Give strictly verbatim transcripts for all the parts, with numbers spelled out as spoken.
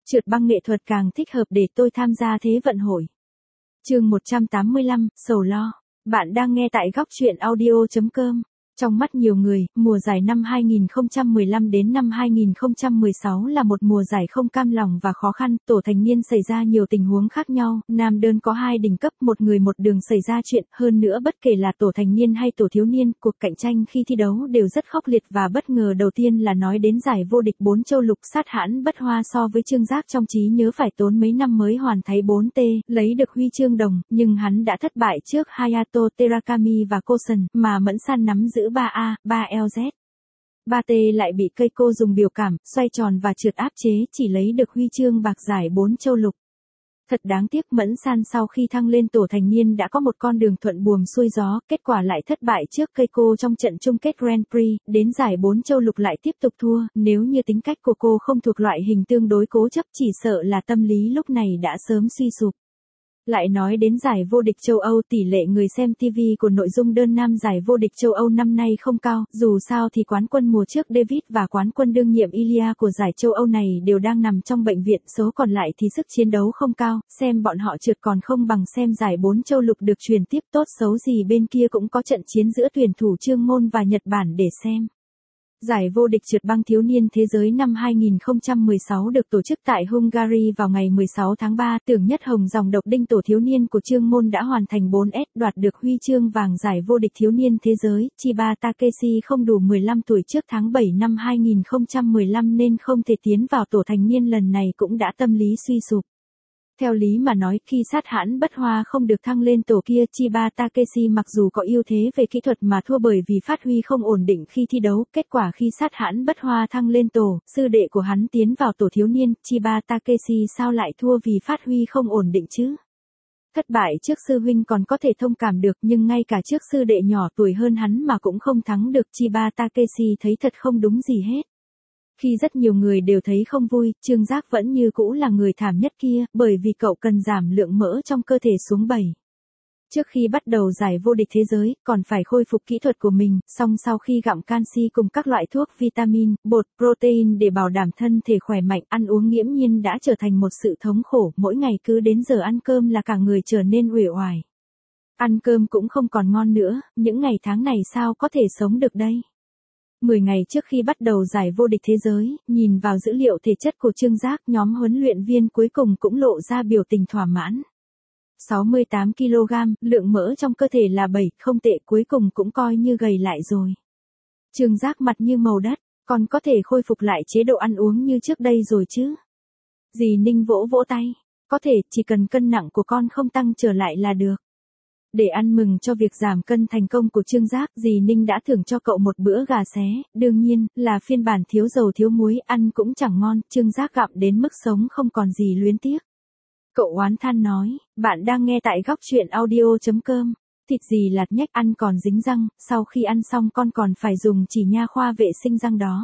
Trượt băng nghệ thuật càng thích hợp để tôi tham gia Thế vận hội. Chương một trăm tám mươi lăm, sầu lo. Bạn đang nghe tại góc truyện audio chấm com. Trong mắt nhiều người, mùa giải năm hai nghìn không trăm mười lăm đến năm hai nghìn không trăm mười sáu là một mùa giải không cam lòng và khó khăn. Tổ thành niên xảy ra nhiều tình huống khác nhau, nam đơn có hai đỉnh cấp, một người một đường xảy ra chuyện. Hơn nữa bất kể là tổ thành niên hay tổ thiếu niên, cuộc cạnh tranh khi thi đấu đều rất khốc liệt và bất ngờ. Đầu tiên là nói đến giải vô địch bốn châu lục. Sát hãn bất hoa so với Trương Giác trong trí nhớ phải tốn mấy năm mới hoàn thành bốn T, lấy được huy chương đồng, nhưng hắn đã thất bại trước Hayato Terakami và Kosen, mà Mẫn San nắm giữ ba A, ba L Z. ba T lại bị Keiko dùng biểu cảm, xoay tròn và trượt áp chế, chỉ lấy được huy chương bạc giải bốn châu lục. Thật đáng tiếc, Mẫn San sau khi thăng lên tổ thành niên đã có một con đường thuận buồm xuôi gió, kết quả lại thất bại trước Keiko trong trận chung kết Grand Prix, đến giải bốn châu lục lại tiếp tục thua. Nếu như tính cách của cô không thuộc loại hình tương đối cố chấp, chỉ sợ là tâm lý lúc này đã sớm suy sụp. Lại nói đến giải vô địch châu Âu, tỷ lệ người xem ti vi của nội dung đơn nam giải vô địch châu Âu năm nay không cao, dù sao thì quán quân mùa trước David và quán quân đương nhiệm Ilya của giải châu Âu này đều đang nằm trong bệnh viện, số còn lại thì sức chiến đấu không cao, xem bọn họ trượt còn không bằng xem giải bốn châu lục được truyền tiếp. Tốt xấu gì bên kia cũng có trận chiến giữa tuyển thủ Trương Môn và Nhật Bản để xem. Giải vô địch trượt băng thiếu niên thế giới năm hai nghìn không trăm mười sáu được tổ chức tại Hungary vào ngày mười sáu tháng ba. Tưởng Nhất Hồng dòng độc đinh tổ thiếu niên của Trương Môn đã hoàn thành bốn S, đoạt được huy chương vàng giải vô địch thiếu niên thế giới. Chiba Takeshi không đủ mười lăm tuổi trước tháng bảy năm hai nghìn không trăm mười lăm nên không thể tiến vào tổ thành niên lần này, cũng đã tâm lý suy sụp. Theo lý mà nói, khi sát hãn bất hoa không được thăng lên tổ kia, Chiba Takeshi mặc dù có ưu thế về kỹ thuật mà thua bởi vì phát huy không ổn định khi thi đấu. Kết quả khi sát hãn bất hoa thăng lên tổ, sư đệ của hắn tiến vào tổ thiếu niên, Chiba Takeshi sao lại thua vì phát huy không ổn định chứ? Thất bại trước sư huynh còn có thể thông cảm được, nhưng ngay cả trước sư đệ nhỏ tuổi hơn hắn mà cũng không thắng được. Chiba Takeshi thấy thật không đúng gì hết. Khi rất nhiều người đều thấy không vui, Trương Giác vẫn như cũ là người thảm nhất kia, bởi vì cậu cần giảm lượng mỡ trong cơ thể xuống bảy. Trước khi bắt đầu giải vô địch thế giới, còn phải khôi phục kỹ thuật của mình, song sau khi gặm canxi cùng các loại thuốc vitamin, bột, protein để bảo đảm thân thể khỏe mạnh, ăn uống nghiễm nhiên đã trở thành một sự thống khổ, mỗi ngày cứ đến giờ ăn cơm là cả người trở nên uể oải. Ăn cơm cũng không còn ngon nữa, những ngày tháng này sao có thể sống được đây? mười ngày trước khi bắt đầu giải vô địch thế giới, nhìn vào dữ liệu thể chất của Trương Giác, nhóm huấn luyện viên cuối cùng cũng lộ ra biểu tình thỏa mãn. sáu mươi tám ki lô gam, lượng mỡ trong cơ thể là bảy, không tệ, cuối cùng cũng coi như gầy lại rồi. Trương Giác mặt như màu đất, còn có thể khôi phục lại chế độ ăn uống như trước đây rồi chứ? Dì Ninh vỗ vỗ tay, có thể, chỉ cần cân nặng của con không tăng trở lại là được. Để ăn mừng cho việc giảm cân thành công của Trương Giác, dì Ninh đã thưởng cho cậu một bữa gà xé, đương nhiên, là phiên bản thiếu dầu thiếu muối, ăn cũng chẳng ngon. Trương Giác gặm đến mức sống không còn gì luyến tiếc. Cậu oán than nói, bạn đang nghe tại góc truyện audio chấm com. Thịt gì lạt nhách, ăn còn dính răng, sau khi ăn xong con còn phải dùng chỉ nha khoa vệ sinh răng đó.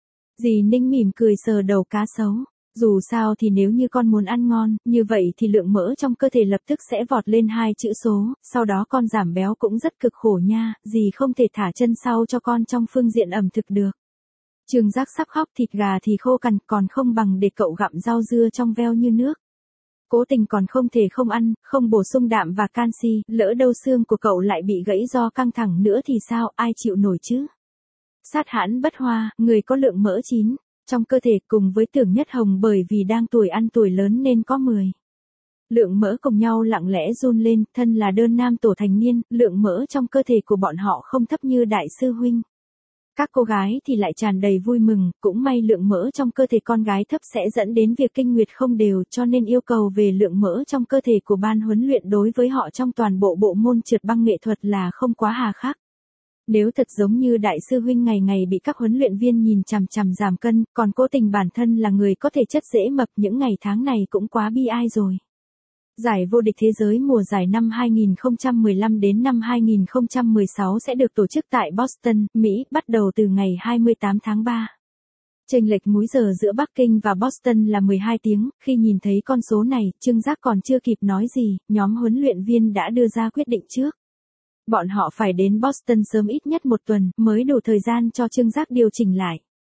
Dì Ninh mỉm cười sờ đầu cá sấu. Dù sao thì nếu như con muốn ăn ngon, như vậy thì lượng mỡ trong cơ thể lập tức sẽ vọt lên hai chữ số, sau đó con giảm béo cũng rất cực khổ nha, dì không thể thả chân sau cho con trong phương diện ẩm thực được. Trương Giác sắp khóc, thịt gà thì khô cằn, còn không bằng để cậu gặm rau dưa trong veo như nước. Cố tình còn không thể không ăn, không bổ sung đạm và canxi, lỡ đâu xương của cậu lại bị gãy do căng thẳng nữa thì sao, ai chịu nổi chứ? Sát hãn bất hoa, người có lượng mỡ chín trong cơ thể cùng với Tưởng Nhất Hồng bởi vì đang tuổi ăn tuổi lớn nên có mười. Lượng mỡ cùng nhau lặng lẽ run lên, thân là đơn nam tổ thành niên, lượng mỡ trong cơ thể của bọn họ không thấp như đại sư huynh. Các cô gái thì lại tràn đầy vui mừng, cũng may lượng mỡ trong cơ thể con gái thấp sẽ dẫn đến việc kinh nguyệt không đều, cho nên yêu cầu về lượng mỡ trong cơ thể của ban huấn luyện đối với họ trong toàn bộ bộ môn trượt băng nghệ thuật là không quá hà khắc. Nếu thật giống như đại sư huynh ngày ngày bị các huấn luyện viên nhìn chằm chằm giảm cân, còn cố tình bản thân là người có thể chất dễ mập, những ngày tháng này cũng quá bi ai rồi. Giải vô địch thế giới mùa giải năm hai nghìn không trăm mười lăm đến năm hai nghìn không trăm mười sáu sẽ được tổ chức tại Boston, Mỹ, bắt đầu từ ngày hai mươi tám tháng ba. Chênh lệch múi giờ giữa Bắc Kinh và Boston là mười hai tiếng, khi nhìn thấy con số này, Trương Giác còn chưa kịp nói gì, nhóm huấn luyện viên đã đưa ra quyết định trước. Bọn họ phải đến Boston sớm ít nhất một tuần, mới đủ thời gian cho Trương Giác điều chỉnh lại.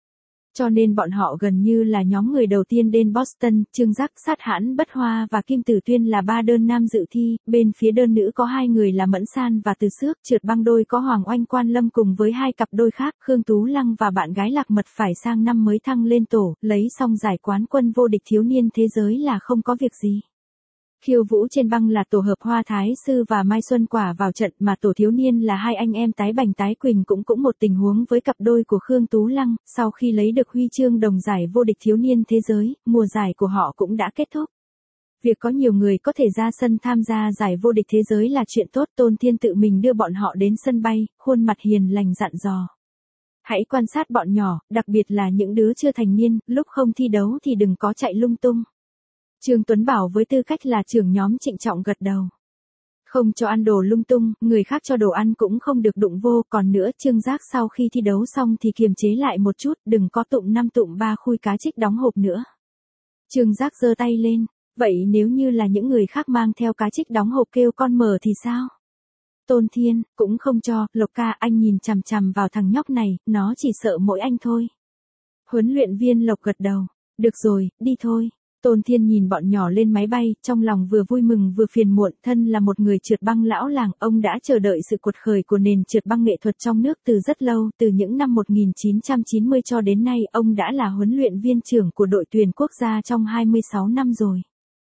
Cho nên bọn họ gần như là nhóm người đầu tiên đến Boston, Trương Giác, Sát Hãn Bất Hoa và Kim Tử Tuyên là ba đơn nam dự thi, bên phía đơn nữ có hai người là Mẫn San và Từ Xước, trượt băng đôi có Hoàng Oanh Quan Lâm cùng với hai cặp đôi khác, Khương Tú Lăng và bạn gái Lạc Mật phải sang năm mới thăng lên tổ, lấy xong giải quán quân vô địch thiếu niên thế giới là không có việc gì. Khiêu vũ trên băng là tổ hợp Hoa Thái Sư và Mai Xuân Quả vào trận, mà tổ thiếu niên là hai anh em Tái Bành Tái Quỳnh cũng cũng một tình huống với cặp đôi của Khương Tú Lăng, sau khi lấy được huy chương đồng giải vô địch thiếu niên thế giới, mùa giải của họ cũng đã kết thúc. Việc có nhiều người có thể ra sân tham gia giải vô địch thế giới là chuyện tốt, Tôn Thiên tự mình đưa bọn họ đến sân bay, khuôn mặt hiền lành dặn dò. Hãy quan sát bọn nhỏ, đặc biệt là những đứa chưa thành niên, lúc không thi đấu thì đừng có chạy lung tung. Trương Tuấn Bảo với tư cách là trưởng nhóm trịnh trọng gật đầu. Không cho ăn đồ lung tung, người khác cho đồ ăn cũng không được đụng vô, còn nữa Trương Giác sau khi thi đấu xong thì kiềm chế lại một chút, đừng có tụng năm tụng ba khui cá trích đóng hộp nữa. Trương Giác giơ tay lên, vậy nếu như là những người khác mang theo cá trích đóng hộp kêu con mở thì sao? Tôn Thiên, cũng không cho, Lộc ca anh nhìn chằm chằm vào thằng nhóc này, nó chỉ sợ mỗi anh thôi. Huấn luyện viên Lộc gật đầu, được rồi, đi thôi. Tôn Thiên nhìn bọn nhỏ lên máy bay, trong lòng vừa vui mừng vừa phiền muộn, thân là một người trượt băng lão làng, ông đã chờ đợi sự quật khởi của nền trượt băng nghệ thuật trong nước từ rất lâu, từ những năm một nghìn chín trăm chín mươi cho đến nay, ông đã là huấn luyện viên trưởng của đội tuyển quốc gia trong hai mươi sáu năm rồi.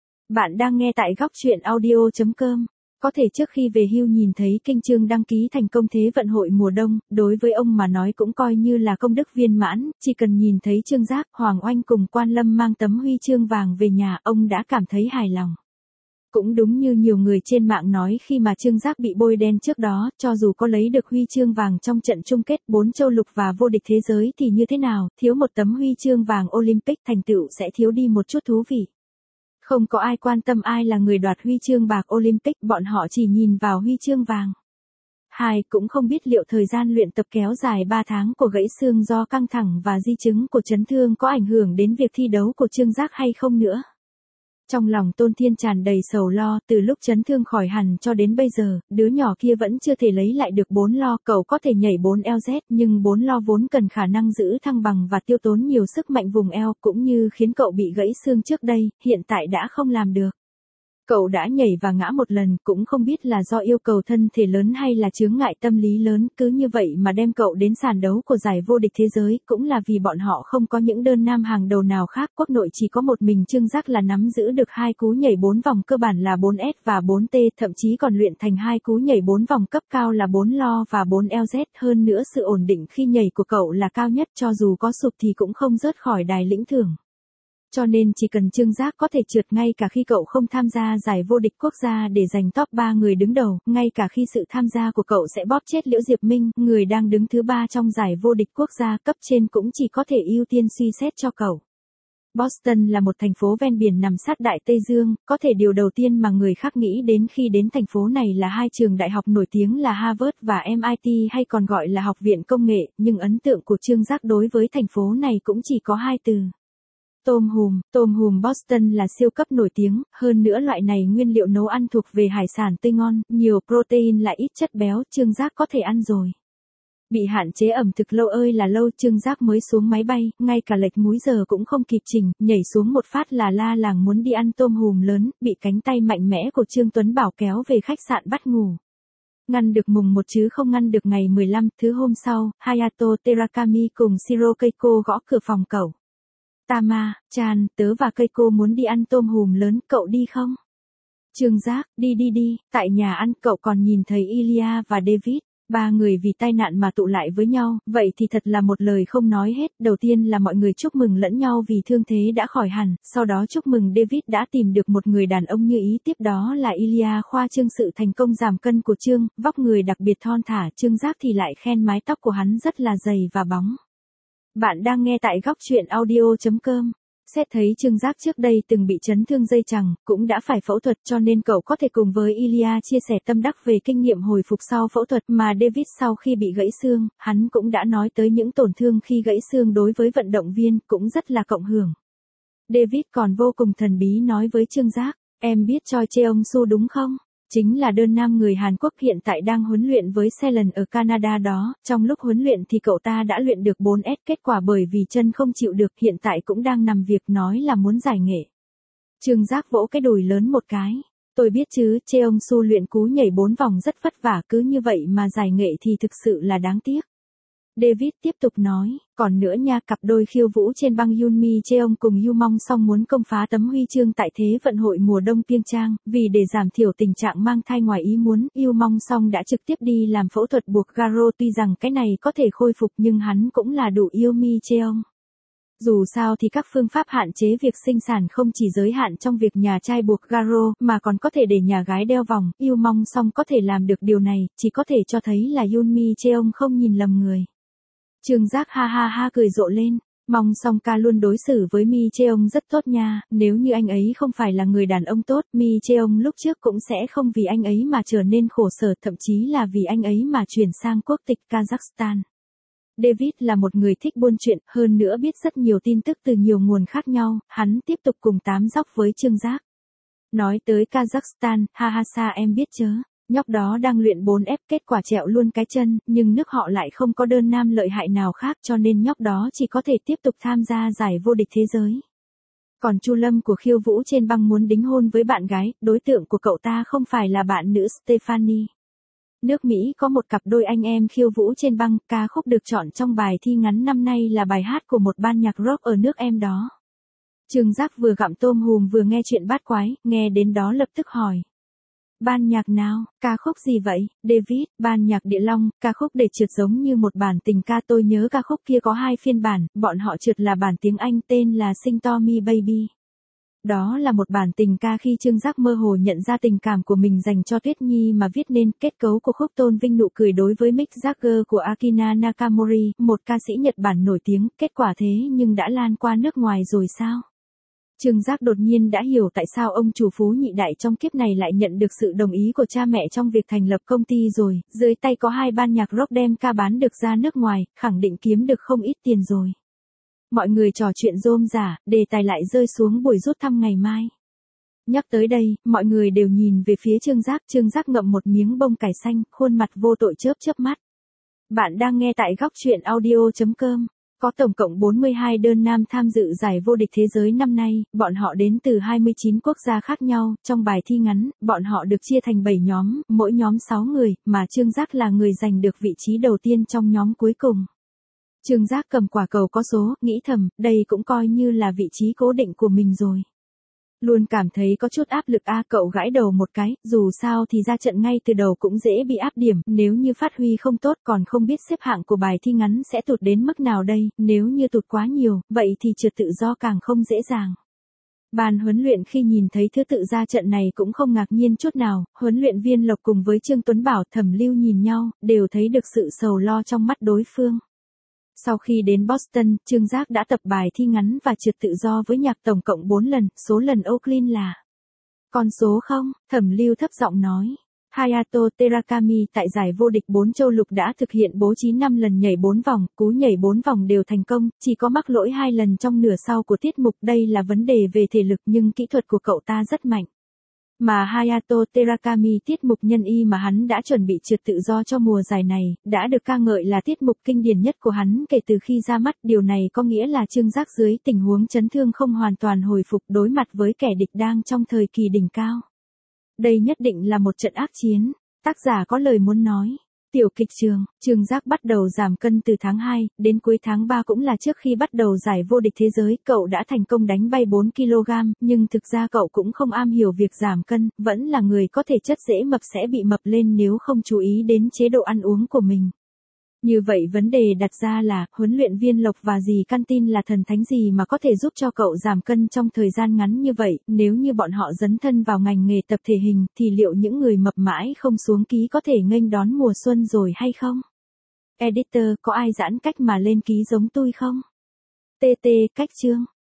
Bạn đang nghe tại góc truyện audio chấm com. Có thể trước khi về hưu nhìn thấy Kinh Trương đăng ký thành công Thế vận hội mùa đông, đối với ông mà nói cũng coi như là công đức viên mãn, chỉ cần nhìn thấy Trương Giác, Hoàng Oanh cùng Quan Lâm mang tấm huy chương vàng về nhà, ông đã cảm thấy hài lòng. Cũng đúng như nhiều người trên mạng nói khi mà Trương Giác bị bôi đen trước đó, cho dù có lấy được huy chương vàng trong trận chung kết bốn châu lục và vô địch thế giới thì như thế nào, thiếu một tấm huy chương vàng Olympic thành tựu sẽ thiếu đi một chút thú vị. Không có ai quan tâm ai là người đoạt huy chương bạc Olympic, bọn họ chỉ nhìn vào huy chương vàng. Hai, cũng không biết liệu thời gian luyện tập kéo dài ba tháng của gãy xương do căng thẳng và di chứng của chấn thương có ảnh hưởng đến việc thi đấu của Trương Giác hay không nữa. Trong lòng Tôn Thiên tràn đầy sầu lo, từ lúc chấn thương khỏi hẳn cho đến bây giờ, đứa nhỏ kia vẫn chưa thể lấy lại được bốn lo, cậu có thể nhảy bốn eo dét, nhưng bốn lo vốn cần khả năng giữ thăng bằng và tiêu tốn nhiều sức mạnh vùng eo, cũng như khiến cậu bị gãy xương trước đây, hiện tại đã không làm được. Cậu đã nhảy và ngã một lần, cũng không biết là do yêu cầu thân thể lớn hay là chướng ngại tâm lý lớn, cứ như vậy mà đem cậu đến sàn đấu của giải vô địch thế giới, cũng là vì bọn họ không có những đơn nam hàng đầu nào khác, quốc nội chỉ có một mình Trương Giác là nắm giữ được hai cú nhảy bốn vòng cơ bản là bốn S và bốn T, thậm chí còn luyện thành hai cú nhảy bốn vòng cấp cao là bốn lo và bốn L Z, hơn nữa sự ổn định khi nhảy của cậu là cao nhất, cho dù có sụp thì cũng không rớt khỏi đài lĩnh thưởng. Cho nên chỉ cần Trương Giác có thể trượt ngay cả khi cậu không tham gia giải vô địch quốc gia để giành top ba người đứng đầu, ngay cả khi sự tham gia của cậu sẽ bóp chết Liễu Diệp Minh, người đang đứng thứ ba trong giải vô địch quốc gia, cấp trên cũng chỉ có thể ưu tiên suy xét cho cậu. Boston là một thành phố ven biển nằm sát Đại Tây Dương, có thể điều đầu tiên mà người khác nghĩ đến khi đến thành phố này là hai trường đại học nổi tiếng là Harvard và em I T hay còn gọi là Học viện Công nghệ, nhưng ấn tượng của Trương Giác đối với thành phố này cũng chỉ có hai từ. Tôm hùm, tôm hùm Boston là siêu cấp nổi tiếng, hơn nữa loại này nguyên liệu nấu ăn thuộc về hải sản tươi ngon, nhiều protein lại ít chất béo, Trương Giác có thể ăn rồi. Bị hạn chế ẩm thực lâu ơi là lâu, Trương Giác mới xuống máy bay, ngay cả lệch múi giờ cũng không kịp chỉnh, nhảy xuống một phát là la làng muốn đi ăn tôm hùm lớn, bị cánh tay mạnh mẽ của Trương Tuấn Bảo kéo về khách sạn bắt ngủ. Ngăn được mùng một chứ không ngăn được ngày mười lăm, thứ hôm sau, Hayato Terakami cùng Shiro Keiko gõ cửa phòng cậu. Tama, Chan, tớ và Keiko muốn đi ăn tôm hùm lớn, cậu đi không? Trương Giác, đi đi đi, tại nhà ăn cậu còn nhìn thấy Ilya và David, ba người vì tai nạn mà tụ lại với nhau, vậy thì thật là một lời không nói hết, đầu tiên là mọi người chúc mừng lẫn nhau vì thương thế đã khỏi hẳn, sau đó chúc mừng David đã tìm được một người đàn ông như ý, tiếp đó là Ilya khoa trương sự thành công giảm cân của Trương, vóc người đặc biệt thon thả, Trương Giác thì lại khen mái tóc của hắn rất là dày và bóng. Bạn đang nghe tại góc truyện audio chấm com. Xét thấy Trương Giác trước đây từng bị chấn thương dây chằng, cũng đã phải phẫu thuật cho nên cậu có thể cùng với Ilya chia sẻ tâm đắc về kinh nghiệm hồi phục sau phẫu thuật mà David sau khi bị gãy xương, hắn cũng đã nói tới những tổn thương khi gãy xương đối với vận động viên, cũng rất là cộng hưởng. David còn vô cùng thần bí nói với Trương Giác, em biết Choi Cheong Su đúng không? Chính là đơn nam người Hàn Quốc hiện tại đang huấn luyện với Ceylon ở Canada đó, trong lúc huấn luyện thì cậu ta đã luyện được bốn S, kết quả bởi vì chân không chịu được hiện tại cũng đang nằm việc nói là muốn giải nghệ. Trương Giác vỗ cái đùi lớn một cái. Tôi biết chứ, Cheong Su luyện cú nhảy bốn vòng rất vất vả, cứ như vậy mà giải nghệ thì thực sự là đáng tiếc. David tiếp tục nói, còn nữa nha, cặp đôi khiêu vũ trên băng Yoonmi Cheong cùng Yu Mong Song muốn công phá tấm huy chương tại Thế vận hội mùa đông Pyeongchang, vì để giảm thiểu tình trạng mang thai ngoài ý muốn, Yu Mong Song đã trực tiếp đi làm phẫu thuật buộc Garo, tuy rằng cái này có thể khôi phục nhưng hắn cũng là đủ yêu Mi Cheong. Dù sao thì các phương pháp hạn chế việc sinh sản không chỉ giới hạn trong việc nhà trai buộc Garo, mà còn có thể để nhà gái đeo vòng, Yu Mong Song có thể làm được điều này, chỉ có thể cho thấy là Yoonmi Cheong không nhìn lầm người. Trương Giác ha ha ha cười rộ lên, Mong Song ca luôn đối xử với Mi Cheong rất tốt nha, nếu như anh ấy không phải là người đàn ông tốt, Mi Cheong lúc trước cũng sẽ không vì anh ấy mà trở nên khổ sở, thậm chí là vì anh ấy mà chuyển sang quốc tịch Kazakhstan. David là một người thích buôn chuyện, hơn nữa biết rất nhiều tin tức từ nhiều nguồn khác nhau, hắn tiếp tục cùng tám dóc với Trương Giác. Nói tới Kazakhstan, ha ha sa em biết chớ, nhóc đó đang luyện bốn ép, kết quả trẹo luôn cái chân, nhưng nước họ lại không có đơn nam lợi hại nào khác cho nên nhóc đó chỉ có thể tiếp tục tham gia giải vô địch thế giới. Còn Chu Lâm của khiêu vũ trên băng muốn đính hôn với bạn gái, đối tượng của cậu ta không phải là bạn nữ Stephanie. Nước Mỹ có một cặp đôi anh em khiêu vũ trên băng, ca khúc được chọn trong bài thi ngắn năm nay là bài hát của một ban nhạc rock ở nước em đó. Trương Giác vừa gặm tôm hùm vừa nghe chuyện bát quái, nghe đến đó lập tức hỏi. Ban nhạc nào, ca khúc gì vậy? David, ban nhạc Địa Long, ca khúc để trượt giống như một bản tình ca, tôi nhớ ca khúc kia có hai phiên bản, bọn họ trượt là bản tiếng Anh tên là Sing To Me Baby. Đó là một bản tình ca khi Trương Giác mơ hồ nhận ra tình cảm của mình dành cho Tuyết Nhi mà viết nên, kết cấu của khúc tôn vinh nụ cười đối với Mick Jagger của Akina Nakamori, một ca sĩ Nhật Bản nổi tiếng, kết quả thế nhưng đã lan qua nước ngoài rồi sao? Trương Giác đột nhiên đã hiểu tại sao ông chủ phú nhị đại trong kiếp này lại nhận được sự đồng ý của cha mẹ trong việc thành lập công ty rồi, dưới tay có hai ban nhạc rock đem ca bán được ra nước ngoài, khẳng định kiếm được không ít tiền rồi. Mọi người trò chuyện rôm rả, đề tài lại rơi xuống buổi rút thăm ngày mai. Nhắc tới đây, mọi người đều nhìn về phía Trương Giác, Trương Giác ngậm một miếng bông cải xanh, khuôn mặt vô tội chớp chớp mắt. Bạn đang nghe tại góc truyện audio chấm com. Có tổng cộng bốn mươi hai đơn nam tham dự giải vô địch thế giới năm nay, bọn họ đến từ hai mươi chín quốc gia khác nhau, trong bài thi ngắn, bọn họ được chia thành bảy nhóm, mỗi nhóm sáu người, mà Trương Giác là người giành được vị trí đầu tiên trong nhóm cuối cùng. Trương Giác cầm quả cầu có số, nghĩ thầm, đây cũng coi như là vị trí cố định của mình rồi. Luôn cảm thấy có chút áp lực a à, cậu gãi đầu một cái, dù sao thì ra trận ngay từ đầu cũng dễ bị áp điểm, nếu như phát huy không tốt còn không biết xếp hạng của bài thi ngắn sẽ tụt đến mức nào đây, nếu như tụt quá nhiều, vậy thì trượt tự do càng không dễ dàng. Ban huấn luyện khi nhìn thấy thứ tự ra trận này cũng không ngạc nhiên chút nào, huấn luyện viên Lộc cùng với Trương Tuấn Bảo, Thẩm Lưu nhìn nhau, đều thấy được sự sầu lo trong mắt đối phương. Sau khi đến Boston, Trương Giác đã tập bài thi ngắn và trượt tự do với nhạc tổng cộng bốn lần, số lần Oaklin là. Con số không, Thẩm Lưu thấp giọng nói. Hayato Terakami tại giải vô địch bốn châu lục đã thực hiện bố trí năm lần nhảy bốn vòng, cú nhảy bốn vòng đều thành công, chỉ có mắc lỗi hai lần trong nửa sau của tiết mục, đây là vấn đề về thể lực nhưng kỹ thuật của cậu ta rất mạnh. Mà Hayato Terakami tiết mục nhân y mà hắn đã chuẩn bị trượt tự do cho mùa giải này, đã được ca ngợi là tiết mục kinh điển nhất của hắn kể từ khi ra mắt, điều này có nghĩa là Trương Giác dưới tình huống chấn thương không hoàn toàn hồi phục đối mặt với kẻ địch đang trong thời kỳ đỉnh cao. Đây nhất định là một trận ác chiến, tác giả có lời muốn nói. Tiểu kịch trường, Trương Giác bắt đầu giảm cân từ tháng hai, đến cuối tháng ba cũng là trước khi bắt đầu giải vô địch thế giới, cậu đã thành công đánh bay bốn ki lô gam, nhưng thực ra cậu cũng không am hiểu việc giảm cân, vẫn là người có thể chất dễ mập sẽ bị mập lên nếu không chú ý đến chế độ ăn uống của mình. Như vậy vấn đề đặt ra là, huấn luyện viên Lộc và dì căn tin là thần thánh gì mà có thể giúp cho cậu giảm cân trong thời gian ngắn như vậy, nếu như bọn họ dấn thân vào ngành nghề tập thể hình, thì liệu những người mập mãi không xuống ký có thể nghênh đón mùa xuân rồi hay không? Editor, có ai giãn cách mà lên ký giống tôi không? tê tê, cách chương.